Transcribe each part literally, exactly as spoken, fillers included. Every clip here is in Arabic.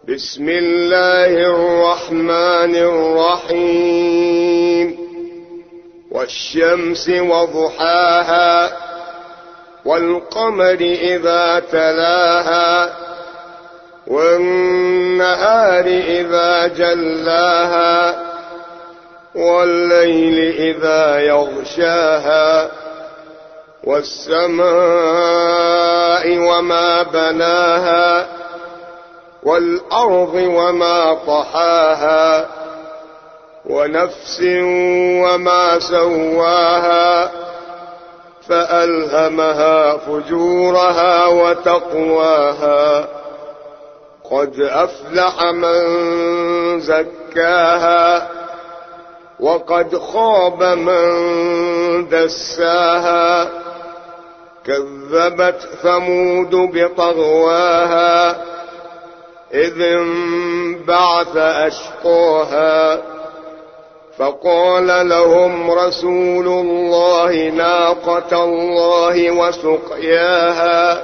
بسم الله الرحمن الرحيم والشمس وضحاها والقمر إذا تلاها والنهار إذا جلاها والليل إذا يغشاها والسماء وما بناها والأرض وما طحاها ونفس وما سواها فألهمها فجورها وتقواها قد أفلح من زكاها وقد خاب من دساها كذبت ثمود بطغواها إذ انبعث أشقاها فقال لهم رسول الله ناقة الله وسقياها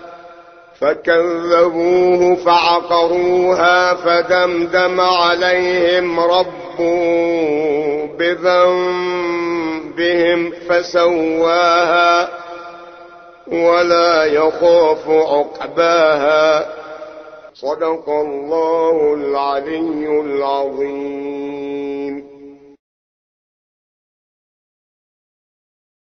فكذبوه فعقروها فدمدم عليهم ربهم بذنبهم فسواها ولا يخاف عقباها. صدق الله العلي العظيم.